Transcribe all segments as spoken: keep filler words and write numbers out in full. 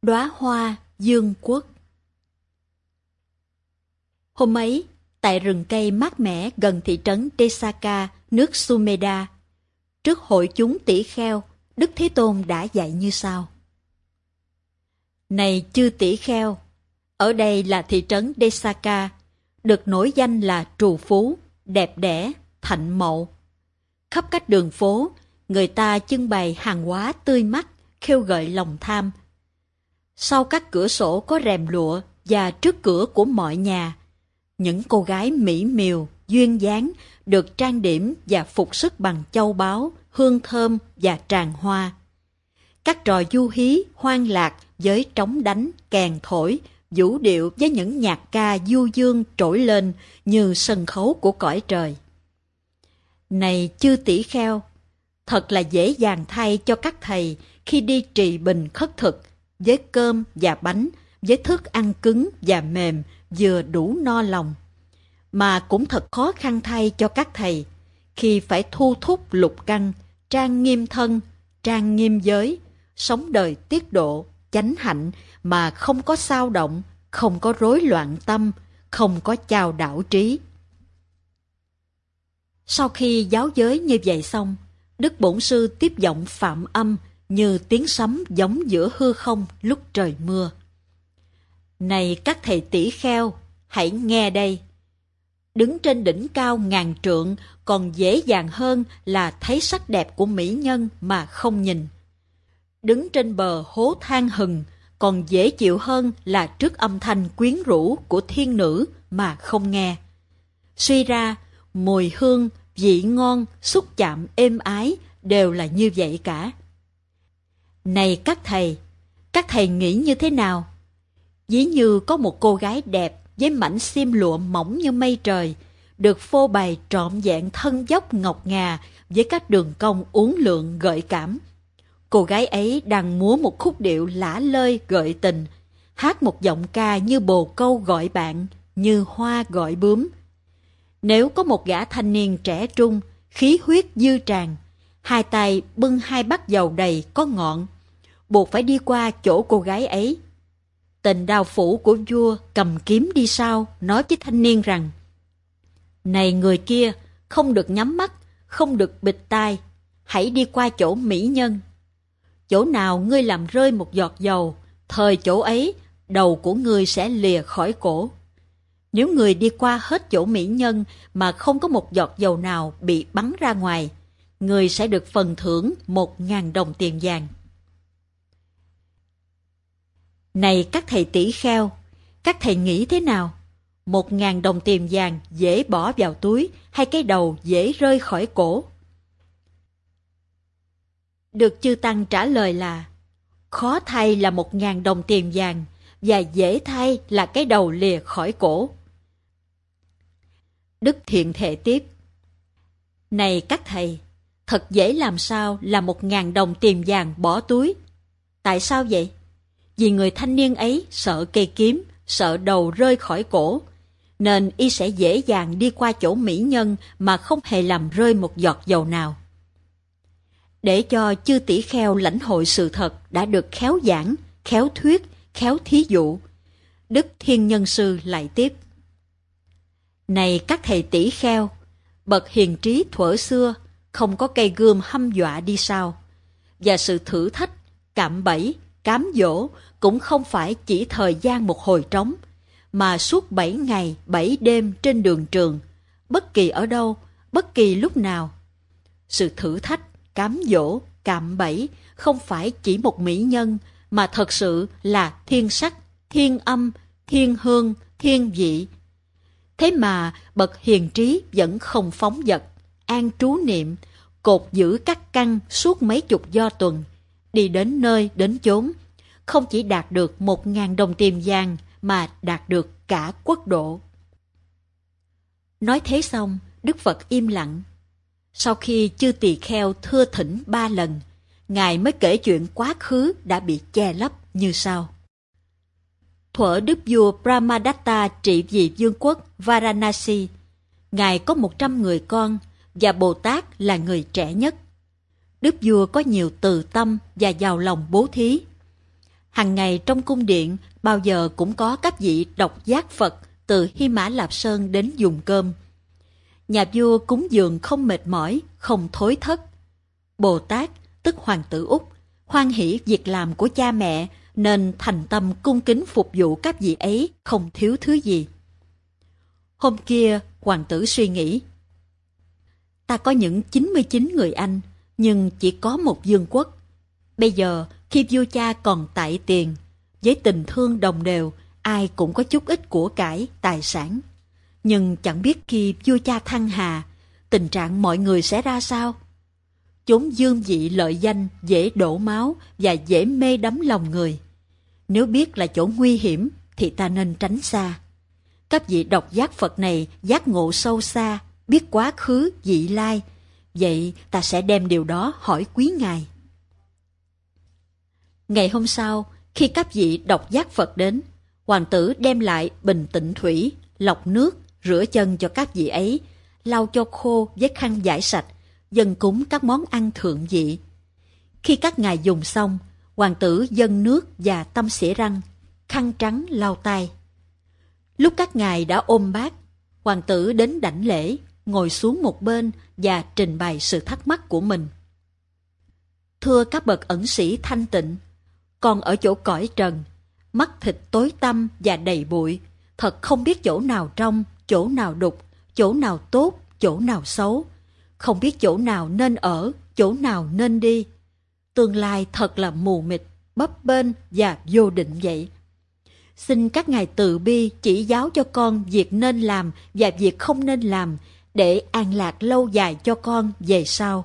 Đóa hoa dương quốc. Hôm ấy, tại rừng cây mát mẻ gần thị trấn Desaka, nước Sumeda, trước hội chúng tỷ kheo, Đức Thế Tôn đã dạy như sau. Này chư tỷ kheo, ở đây là thị trấn Desaka, được nổi danh là trù phú, đẹp đẽ, thạnh mậu. Khắp các đường phố, người ta trưng bày hàng hóa tươi mắt, khêu gợi lòng tham. Sau các cửa sổ có rèm lụa và trước cửa của mọi nhà, những cô gái mỹ miều, duyên dáng được trang điểm và phục sức bằng châu báu, hương thơm và tràng hoa. Các trò du hí, hoan lạc với trống đánh, kèn thổi, vũ điệu với những nhạc ca du dương trỗi lên như sân khấu của cõi trời. Này chư tỷ kheo, thật là dễ dàng thay cho các thầy khi đi trì bình khất thực, với cơm và bánh, với thức ăn cứng và mềm, vừa đủ no lòng. Mà cũng thật khó khăn thay cho các thầy khi phải thu thúc lục căn, trang nghiêm thân, trang nghiêm giới, sống đời tiết độ, chánh hạnh mà không có xao động, không có rối loạn tâm, không có chao đảo trí. Sau khi giáo giới như vậy xong, Đức Bổn Sư tiếp giọng phạm âm như tiếng sấm giống giữa hư không lúc trời mưa. Này các thầy tỷ kheo, hãy nghe đây. Đứng trên đỉnh cao ngàn trượng còn dễ dàng hơn là thấy sắc đẹp của mỹ nhân mà không nhìn. Đứng trên bờ hố than hừng còn dễ chịu hơn là trước âm thanh quyến rũ của thiên nữ mà không nghe. Suy ra, mùi hương, vị ngon, xúc chạm êm ái đều là như vậy cả. Này các thầy, các thầy nghĩ như thế nào? Ví như có một cô gái đẹp với mảnh xiêm lụa mỏng như mây trời, được phô bày trọn vẹn thân dốc ngọc ngà với các đường cong uốn lượn gợi cảm. Cô gái ấy đang múa một khúc điệu lả lơi gợi tình, hát một giọng ca như bồ câu gọi bạn, như hoa gọi bướm. Nếu có một gã thanh niên trẻ trung, khí huyết dư tràn, hai tay bưng hai bát dầu đầy có ngọn, buộc phải đi qua chỗ cô gái ấy. Tịnh đao phủ của vua cầm kiếm đi sau, nói với thanh niên rằng: Này người kia, không được nhắm mắt, không được bịt tai, hãy đi qua chỗ mỹ nhân. Chỗ nào ngươi làm rơi một giọt dầu, thời chỗ ấy, đầu của ngươi sẽ lìa khỏi cổ. Nếu người đi qua hết chỗ mỹ nhân mà không có một giọt dầu nào bị bắn ra ngoài, người sẽ được phần thưởng một ngàn đồng tiền vàng. Này các thầy tỷ kheo, các thầy nghĩ thế nào? Một ngàn đồng tiền vàng dễ bỏ vào túi hay cái đầu dễ rơi khỏi cổ? Được chư Tăng trả lời là: khó thay là một ngàn đồng tiền vàng và dễ thay là cái đầu lìa khỏi cổ. Đức Thiện Thệ tiếp: Này các thầy, thật dễ làm sao là một ngàn đồng tiền vàng bỏ túi. Tại sao vậy? Vì người thanh niên ấy sợ cây kiếm, sợ đầu rơi khỏi cổ, nên y sẽ dễ dàng đi qua chỗ mỹ nhân mà không hề làm rơi một giọt dầu nào. Để cho chư tỷ kheo lãnh hội sự thật đã được khéo giảng, khéo thuyết, khéo thí dụ, Đức Thiên Nhân Sư lại tiếp: Này các thầy tỷ kheo, bậc hiền trí thuở xưa không có cây gươm hăm dọa đi sau, và sự thử thách, cạm bẫy, cám dỗ cũng không phải chỉ thời gian một hồi trống, mà suốt bảy ngày bảy đêm trên đường trường, bất kỳ ở đâu, bất kỳ lúc nào. Sự thử thách, cám dỗ, cạm bẫy không phải chỉ một mỹ nhân, mà thật sự là thiên sắc, thiên âm, thiên hương, thiên vị. Thế mà bậc hiền trí vẫn không phóng dật, an trú niệm, cột giữ các căn suốt mấy chục do tuần, đi đến nơi đến chốn, không chỉ đạt được một ngàn đồng tiền vàng mà đạt được cả quốc độ. Nói thế xong, Đức Phật im lặng. Sau khi chư tỳ kheo thưa thỉnh ba lần, Ngài mới kể chuyện quá khứ đã bị che lấp như sau. Thuở Đức vua Brahmadatta trị vì vương quốc Varanasi, Ngài có một trăm người con và Bồ Tát là người trẻ nhất. Đức vua có nhiều từ tâm và giàu lòng bố thí. Hằng ngày trong cung điện bao giờ cũng có các vị độc giác Phật từ Hy Mã Lạp Sơn đến dùng cơm. Nhà vua cúng dường không mệt mỏi, không thối thất. Bồ Tát, tức Hoàng tử Úc, hoan hỷ việc làm của cha mẹ nên thành tâm cung kính phục vụ các vị ấy không thiếu thứ gì. Hôm kia, hoàng tử suy nghĩ, ta có những chín mươi chín người anh, nhưng chỉ có một vương quốc. Bây giờ, khi vua cha còn tại tiền, với tình thương đồng đều, ai cũng có chút ít của cải, tài sản. Nhưng chẳng biết khi vua cha thăng hà, tình trạng mọi người sẽ ra sao? Chốn dương vị lợi danh dễ đổ máu và dễ mê đắm lòng người. Nếu biết là chỗ nguy hiểm thì ta nên tránh xa. Các vị độc giác Phật này giác ngộ sâu xa, biết quá khứ, vị lai. Vậy ta sẽ đem điều đó hỏi quý ngài. Ngày hôm sau, khi các vị độc giác Phật đến, hoàng tử đem lại bình tịnh thủy, lọc nước, rửa chân cho các vị ấy, lau cho khô với khăn vải sạch, dâng cúng các món ăn thượng vị. Khi các ngài dùng xong, hoàng tử dâng nước và tăm xỉa răng, khăn trắng lau tay. Lúc các ngài đã ôm bát, hoàng tử đến đảnh lễ, ngồi xuống một bên và trình bày sự thắc mắc của mình. Thưa các bậc ẩn sĩ thanh tịnh, còn ở chỗ cõi trần, mắt thịt tối tăm và đầy bụi, thật không biết chỗ nào trong, chỗ nào đục, chỗ nào tốt, chỗ nào xấu, không biết chỗ nào nên ở, chỗ nào nên đi. Tương lai thật là mù mịt, bấp bênh và vô định vậy. Xin các ngài từ bi chỉ giáo cho con việc nên làm và việc không nên làm, để an lạc lâu dài cho con về sau.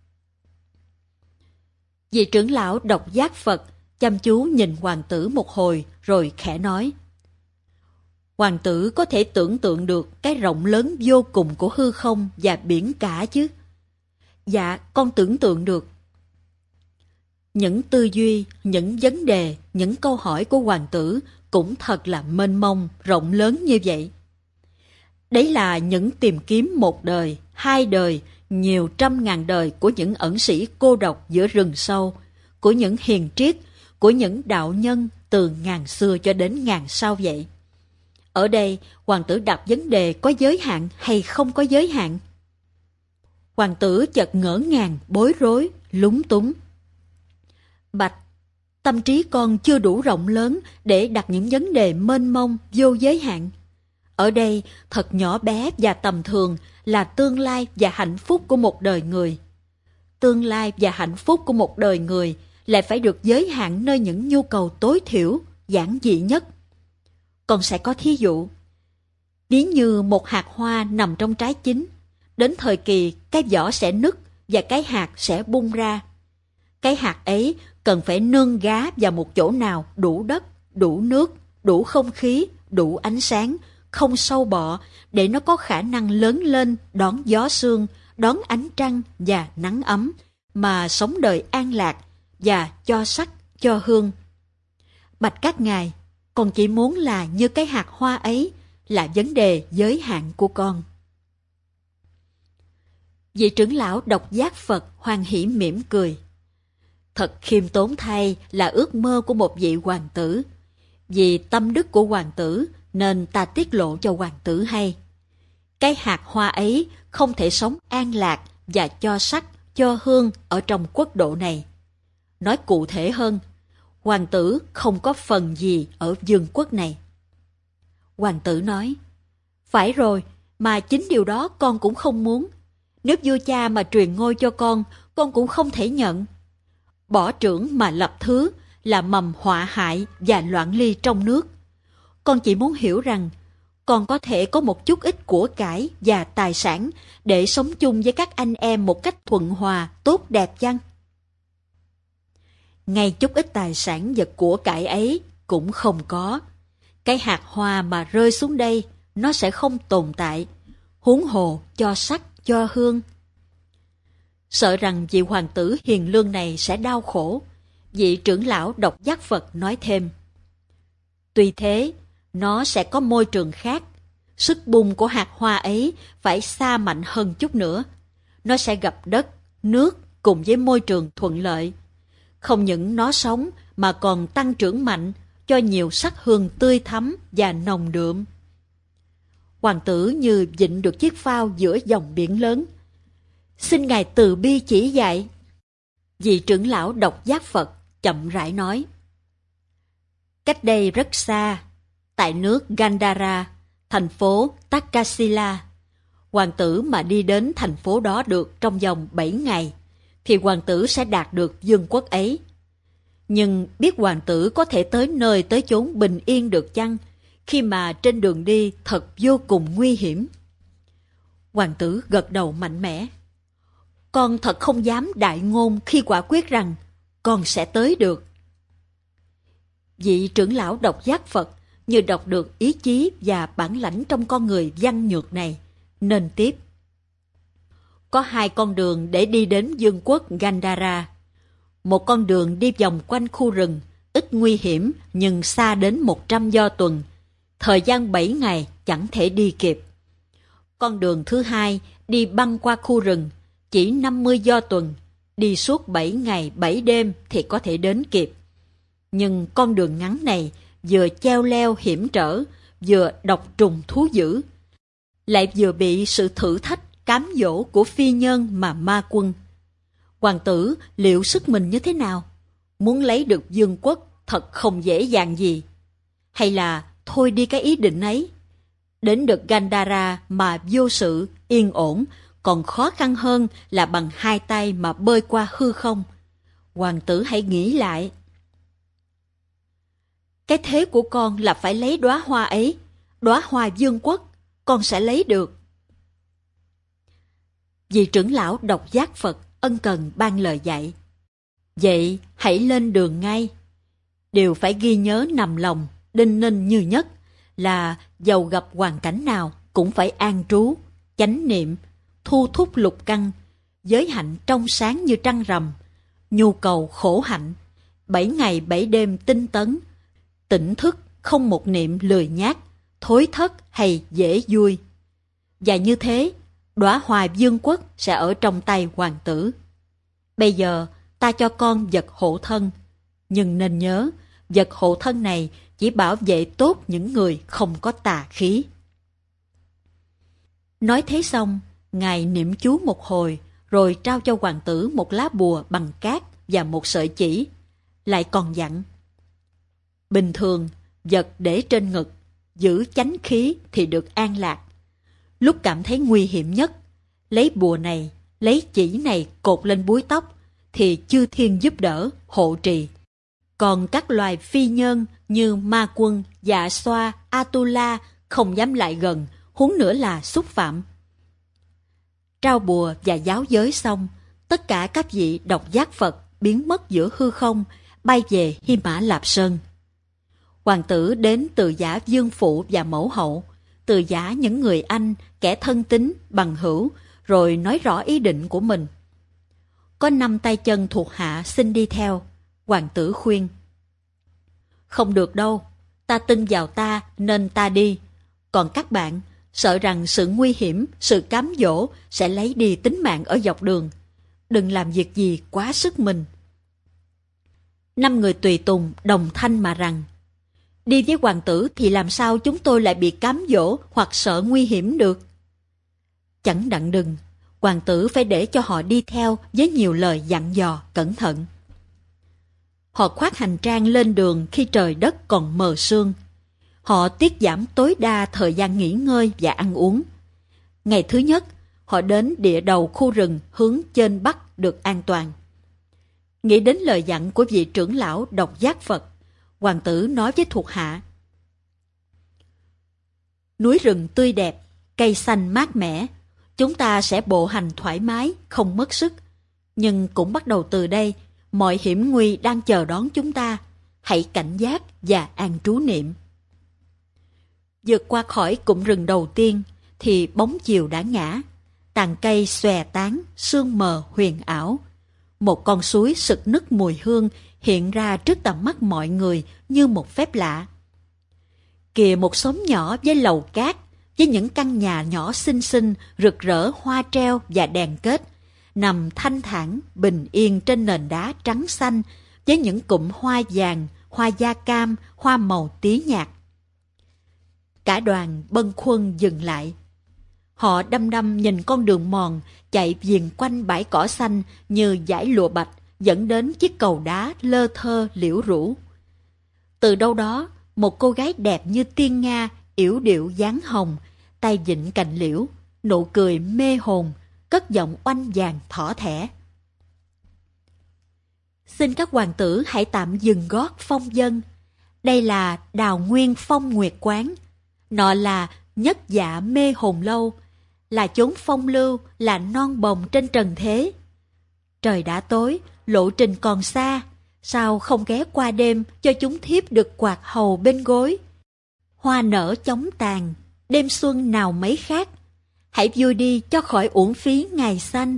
Vị trưởng lão độc giác Phật chăm chú nhìn hoàng tử một hồi rồi khẽ nói, hoàng tử có thể tưởng tượng được cái rộng lớn vô cùng của hư không và biển cả chứ? Dạ, con tưởng tượng được. Những tư duy, những vấn đề, những câu hỏi của hoàng tử cũng thật là mênh mông, rộng lớn như vậy. Đấy là những tìm kiếm một đời, hai đời, nhiều trăm ngàn đời của những ẩn sĩ cô độc giữa rừng sâu, của những hiền triết, của những đạo nhân từ ngàn xưa cho đến ngàn sau vậy. Ở đây, hoàng tử đặt vấn đề có giới hạn hay không có giới hạn. Hoàng tử chợt ngỡ ngàng, bối rối, lúng túng. Bạch, tâm trí con chưa đủ rộng lớn để đặt những vấn đề mênh mông, vô giới hạn. Ở đây, thật nhỏ bé và tầm thường là tương lai và hạnh phúc của một đời người. Tương lai và hạnh phúc của một đời người lại phải được giới hạn nơi những nhu cầu tối thiểu, giản dị nhất. Con sẽ có thí dụ. Ví như một hạt hoa nằm trong trái chín, đến thời kỳ cái vỏ sẽ nứt và cái hạt sẽ bung ra. Cái hạt ấy cần phải nương gá vào một chỗ nào đủ đất, đủ nước, đủ không khí, đủ ánh sáng, không sâu bọ, để nó có khả năng lớn lên, đón gió sương, đón ánh trăng và nắng ấm, mà sống đời an lạc và cho sắc, cho hương. Bạch các ngài, con chỉ muốn là như cái hạt hoa ấy, là vấn đề giới hạn của con. Vị trưởng lão độc giác Phật hoan hỷ mỉm cười. Thật khiêm tốn thay là ước mơ của một vị hoàng tử. Vì tâm đức của hoàng tử nên ta tiết lộ cho hoàng tử hay. Cái hạt hoa ấy không thể sống an lạc và cho sắc, cho hương ở trong quốc độ này. Nói cụ thể hơn, hoàng tử không có phần gì ở vương quốc này. Hoàng tử nói, phải rồi, mà chính điều đó con cũng không muốn. Nếu vua cha mà truyền ngôi cho con, con cũng không thể nhận. Bỏ trưởng mà lập thứ là mầm họa hại và loạn ly trong nước. Con chỉ muốn hiểu rằng, con có thể có một chút ít của cải và tài sản để sống chung với các anh em một cách thuận hòa, tốt đẹp chăng? Ngay chút ít tài sản và của cải ấy cũng không có. Cái hạt hoa mà rơi xuống đây, nó sẽ không tồn tại, huống hồ cho sắc, cho hương. Sợ rằng vị hoàng tử hiền lương này sẽ đau khổ, vị trưởng lão độc giác Phật nói thêm. Tuy thế, nó sẽ có môi trường khác. Sức bung của hạt hoa ấy phải xa mạnh hơn chút nữa. Nó sẽ gặp đất, nước cùng với môi trường thuận lợi. Không những nó sống mà còn tăng trưởng mạnh, cho nhiều sắc hương tươi thắm và nồng đượm. Hoàng tử như vịn được chiếc phao giữa dòng biển lớn. Xin Ngài từ bi chỉ dạy. Vị trưởng lão độc giác Phật chậm rãi nói. Cách đây rất xa, tại nước Gandhara, thành phố Takasila, hoàng tử mà đi đến thành phố đó được trong vòng bảy ngày, thì hoàng tử sẽ đạt được vương quốc ấy. Nhưng biết hoàng tử có thể tới nơi tới chốn bình yên được chăng, khi mà trên đường đi thật vô cùng nguy hiểm? Hoàng tử gật đầu mạnh mẽ. Con thật không dám đại ngôn khi quả quyết rằng con sẽ tới được. Vị trưởng lão độc giác Phật như đọc được ý chí và bản lãnh trong con người văn nhược này, nên tiếp. Có hai con đường để đi đến vương quốc Gandhara. Một con đường đi vòng quanh khu rừng, ít nguy hiểm nhưng xa đến một trăm do tuần. Thời gian bảy ngày chẳng thể đi kịp. Con đường thứ hai đi băng qua khu rừng, chỉ năm mươi do tuần. Đi suốt bảy ngày bảy đêm thì có thể đến kịp. Nhưng con đường ngắn này vừa cheo leo hiểm trở, vừa độc trùng thú dữ, lại vừa bị sự thử thách cám dỗ của phi nhân mà ma quân. Hoàng tử liệu sức mình như thế nào? Muốn lấy được vương quốc thật không dễ dàng gì. Hay là thôi đi cái ý định ấy? Đến được Gandhara mà vô sự, yên ổn, còn khó khăn hơn là bằng hai tay mà bơi qua hư không. Hoàng tử hãy nghĩ lại. Cái thế của con là phải lấy đóa hoa ấy, đóa hoa vương quốc, con sẽ lấy được. Vị trưởng lão độc giác Phật ân cần ban lời dạy. Vậy hãy lên đường ngay. Điều phải ghi nhớ nằm lòng, đinh ninh như nhất là dầu gặp hoàn cảnh nào cũng phải an trú, chánh niệm, thu thúc lục căn, giới hạnh trong sáng như trăng rằm, nhu cầu khổ hạnh, bảy ngày bảy đêm tinh tấn, tỉnh thức không một niệm lười nhác, thối thất hay dễ vui. Và như thế, đóa hoa vương quốc sẽ ở trong tay hoàng tử. Bây giờ ta cho con vật hộ thân, nhưng nên nhớ, vật hộ thân này chỉ bảo vệ tốt những người không có tà khí. Nói thế xong, Ngài niệm chú một hồi, rồi trao cho hoàng tử một lá bùa bằng cát và một sợi chỉ. Lại còn dặn, bình thường, vật để trên ngực, giữ chánh khí thì được an lạc. Lúc cảm thấy nguy hiểm nhất, lấy bùa này, lấy chỉ này cột lên búi tóc, thì chư thiên giúp đỡ, hộ trì. Còn các loài phi nhân như ma quân, dạ xoa, Atula không dám lại gần, huống nữa là xúc phạm. Trao bùa và giáo giới xong, tất cả các vị độc giác Phật biến mất giữa hư không, bay về Hy Mã Lạp Sơn. Hoàng tử đến từ giả dương phụ và mẫu hậu, từ giả những người anh, kẻ thân tín, bằng hữu, rồi nói rõ ý định của mình. Có năm tay chân thuộc hạ xin đi theo. Hoàng tử khuyên. Không được đâu, ta tin vào ta nên ta đi. Còn các bạn, sợ rằng sự nguy hiểm, sự cám dỗ sẽ lấy đi tính mạng ở dọc đường. Đừng làm việc gì quá sức mình. Năm người tùy tùng đồng thanh mà rằng, đi với hoàng tử thì làm sao chúng tôi lại bị cám dỗ hoặc sợ nguy hiểm được? Chẳng đặng đừng, hoàng tử phải để cho họ đi theo với nhiều lời dặn dò cẩn thận. Họ khoác hành trang lên đường khi trời đất còn mờ sương. Họ tiết giảm tối đa thời gian nghỉ ngơi và ăn uống. Ngày thứ nhất, họ đến địa đầu khu rừng hướng trên bắc được an toàn. Nghĩ đến lời dặn của vị trưởng lão độc giác Phật, hoàng tử nói với thuộc hạ. Núi rừng tươi đẹp, cây xanh mát mẻ, chúng ta sẽ bộ hành thoải mái, không mất sức. Nhưng cũng bắt đầu từ đây, mọi hiểm nguy đang chờ đón chúng ta. Hãy cảnh giác và an trú niệm. Vượt qua khỏi cụm rừng đầu tiên, thì bóng chiều đã ngã. Tàn cây xòe tán, sương mờ huyền ảo. Một con suối sực nức mùi hương hiện ra trước tầm mắt mọi người như một phép lạ. Kìa một xóm nhỏ với lầu cát, với những căn nhà nhỏ xinh xinh, rực rỡ hoa treo và đèn kết, nằm thanh thản, bình yên trên nền đá trắng xanh với những cụm hoa vàng, hoa da cam, hoa màu tí nhạt. Cả đoàn bâng khuâng dừng lại. Họ đăm đăm nhìn con đường mòn chạy viền quanh bãi cỏ xanh như dải lụa bạch dẫn đến chiếc cầu đá lơ thơ liễu rũ. Từ đâu đó, một cô gái đẹp như tiên nga, yểu điệu dáng hồng, tay vịn cành liễu, nụ cười mê hồn, cất giọng oanh vàng thỏ thẻ. Xin các hoàng tử hãy tạm dừng gót phong dân. Đây là Đào Nguyên Phong Nguyệt Quán. Nọ là Nhất Dạ Mê Hồn Lâu, là chốn phong lưu, là non bồng trên trần thế. Trời đã tối, lộ trình còn xa, sao không ghé qua đêm cho chúng thiếp được quạt hầu bên gối. Hoa nở chóng tàn, đêm xuân nào mấy khác. Hãy vui đi cho khỏi uổng phí ngày xanh.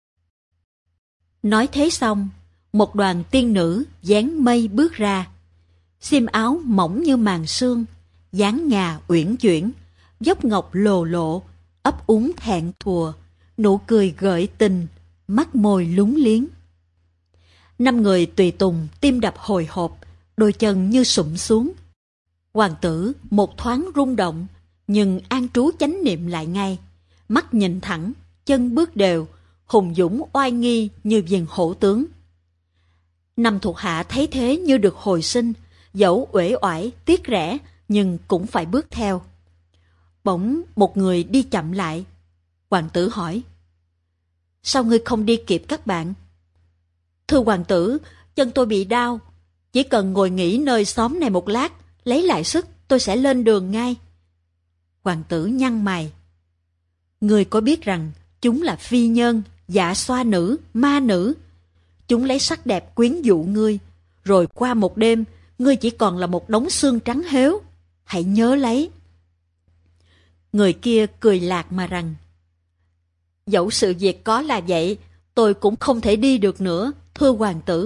Nói thế xong, một đoàn tiên nữ dáng mây bước ra. Xiêm áo mỏng như màn sương, dáng ngà uyển chuyển, dốc ngọc lồ lộ, ấp úng thẹn thùa, nụ cười gợi tình, mắt môi lúng liếng. Năm người tùy tùng tim đập hồi hộp, đôi chân như sụm xuống. Hoàng tử một thoáng rung động, nhưng an trú chánh niệm lại ngay, mắt nhìn thẳng, chân bước đều, hùng dũng oai nghi như viền hổ tướng. Năm thuộc hạ thấy thế như được hồi sinh, dẫu uể oải tiếc rẻ nhưng cũng phải bước theo. Bỗng một người đi chậm lại. Hoàng tử hỏi: Sao ngươi không đi kịp các bạn? Thưa hoàng tử, chân tôi bị đau, chỉ cần ngồi nghỉ nơi xóm này một lát, lấy lại sức tôi sẽ lên đường ngay. Hoàng tử nhăn mày. Ngươi có biết rằng chúng là phi nhân, dạ xoa nữ, ma nữ. Chúng lấy sắc đẹp quyến dụ ngươi, rồi qua một đêm, ngươi chỉ còn là một đống xương trắng héo. Hãy nhớ lấy. Người kia cười lạc mà rằng: Dẫu sự việc có là vậy, tôi cũng không thể đi được nữa, thưa hoàng tử.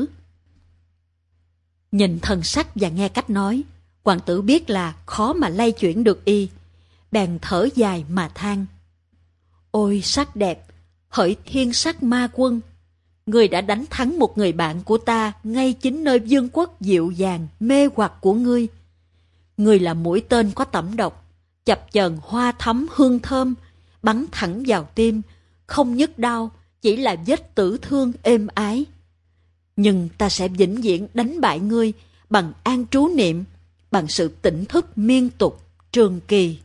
Nhìn thần sắc và nghe cách nói, hoàng tử biết là khó mà lay chuyển được y, bèn thở dài mà than: Ôi sắc đẹp, hỡi thiên sắc ma quân! Ngươi đã đánh thắng một người bạn của ta ngay chính nơi vương quốc dịu dàng, mê hoặc của ngươi. Ngươi là mũi tên có tẩm độc, chập chờn hoa thắm hương thơm, bắn thẳng vào tim, không nhức đau, chỉ là vết tử thương êm ái. Nhưng ta sẽ vĩnh viễn đánh bại ngươi bằng an trú niệm, bằng sự tỉnh thức miên tục, trường kỳ.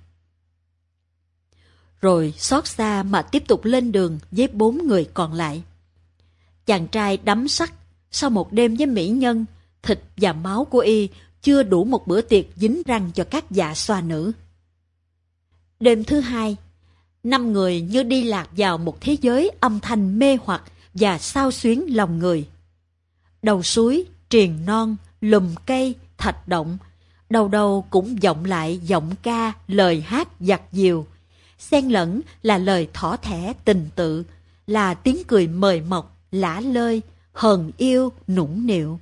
Rồi xót xa mà tiếp tục lên đường với bốn người còn lại. Chàng trai đắm sắc, sau một đêm với mỹ nhân, thịt và máu của y chưa đủ một bữa tiệc dính răng cho các dạ xoa nữ. Đêm thứ hai, năm người như đi lạc vào một thế giới âm thanh mê hoặc và xao xuyến lòng người. Đầu suối, triền non, lùm cây, thạch động, đầu đầu cũng vọng lại giọng ca, lời hát dặt dìu, xen lẫn là lời thỏ thẻ tình tự, là tiếng cười mời mọc, lả lơi, hờn yêu, nũng nịu.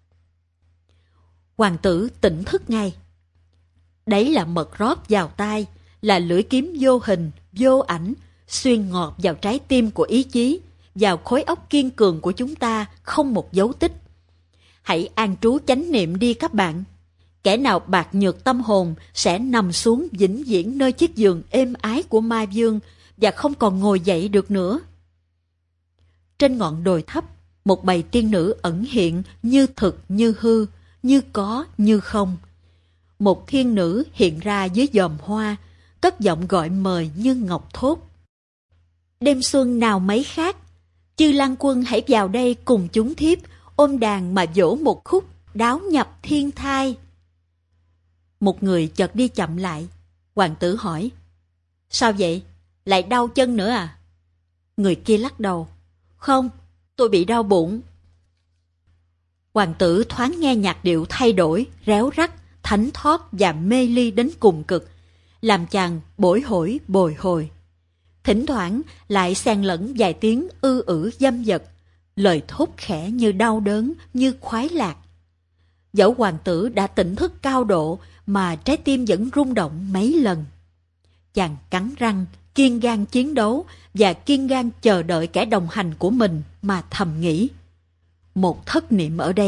Hoàng tử tỉnh thức ngay. Đấy là mật rót vào tai, là lưỡi kiếm vô hình, vô ảnh, xuyên ngọt vào trái tim của ý chí, vào khối óc kiên cường của chúng ta không một dấu tích. Hãy an trú chánh niệm đi các bạn. Kẻ nào bạc nhược tâm hồn sẽ nằm xuống vĩnh viễn nơi chiếc giường êm ái của ma vương và không còn ngồi dậy được nữa. Trên ngọn đồi thấp, một bầy tiên nữ ẩn hiện như thực như hư, như có như không. Một thiên nữ hiện ra dưới giòm hoa, cất giọng gọi mời như ngọc thốt: Đêm xuân nào mấy khác, chư Lăng Quân hãy vào đây cùng chúng thiếp, ôm đàn mà dỗ một khúc, đáo nhập thiên thai. Một người chợt đi chậm lại. Hoàng tử hỏi: Sao vậy? Lại đau chân nữa à? Người kia lắc đầu: Không, tôi bị đau bụng. Hoàng tử thoáng nghe nhạc điệu thay đổi, réo rắt, thánh thót và mê ly đến cùng cực, làm chàng bối hổi bồi hồi. Thỉnh thoảng lại xen lẫn vài tiếng ư ử dâm dật, lời thốt khẽ như đau đớn, như khoái lạc. Dẫu hoàng tử đã tỉnh thức cao độ mà trái tim vẫn rung động mấy lần. Chàng cắn răng, kiên gan chiến đấu và kiên gan chờ đợi kẻ đồng hành của mình mà thầm nghĩ: một thất niệm ở đây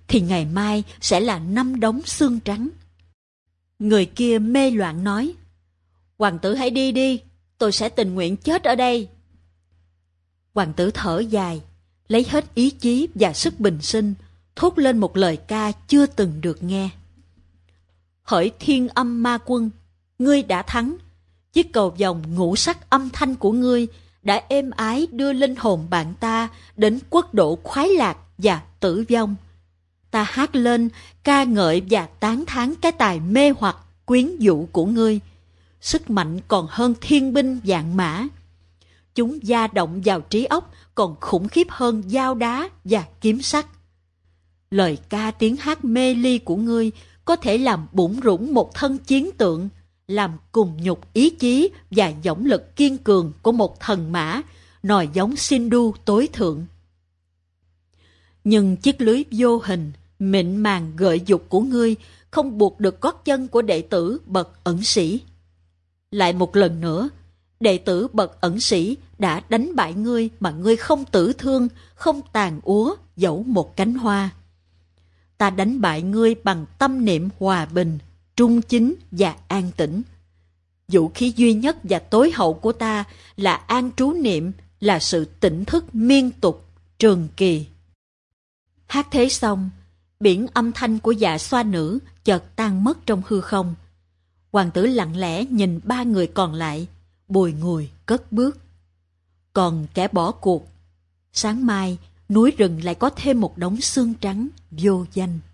thì ngày mai sẽ là năm đống xương trắng. Người kia mê loạn nói, hoàng tử hãy đi đi, tôi sẽ tình nguyện chết ở đây. Hoàng tử thở dài, lấy hết ý chí và sức bình sinh, thốt lên một lời ca chưa từng được nghe. Hỡi Thiên Âm Ma Quân, ngươi đã thắng. Chiếc cầu vồng ngũ sắc âm thanh của ngươi đã êm ái đưa linh hồn bạn ta đến quốc độ khoái lạc và tử vong. Ta hát lên, ca ngợi và tán thán cái tài mê hoặc, quyến rũ của ngươi. Sức mạnh còn hơn thiên binh vạn mã. Chúng da động vào trí óc còn khủng khiếp hơn dao đá và kiếm sắt. Lời ca tiếng hát mê ly của ngươi có thể làm bủn rủn một thân chiến tượng, làm cùng nhục ý chí và dũng lực kiên cường của một thần mã, nòi giống Sindu tối thượng. Nhưng chiếc lưới vô hình, mịn màng gợi dục của ngươi không buộc được gót chân của đệ tử bậc ẩn sĩ. Lại một lần nữa, đệ tử bậc ẩn sĩ đã đánh bại ngươi mà ngươi không tử thương, không tàn úa dẫu một cánh hoa. Ta đánh bại ngươi bằng tâm niệm hòa bình, trung chính và an tĩnh. Vũ khí duy nhất và tối hậu của ta là an trú niệm, là sự tỉnh thức miên tục, trường kỳ. Hát thế xong, biển âm thanh của dạ xoa nữ chợt tan mất trong hư không. Hoàng tử lặng lẽ nhìn ba người còn lại, bùi ngùi cất bước. Còn kẻ bỏ cuộc, sáng mai núi rừng lại có thêm một đống xương trắng vô danh.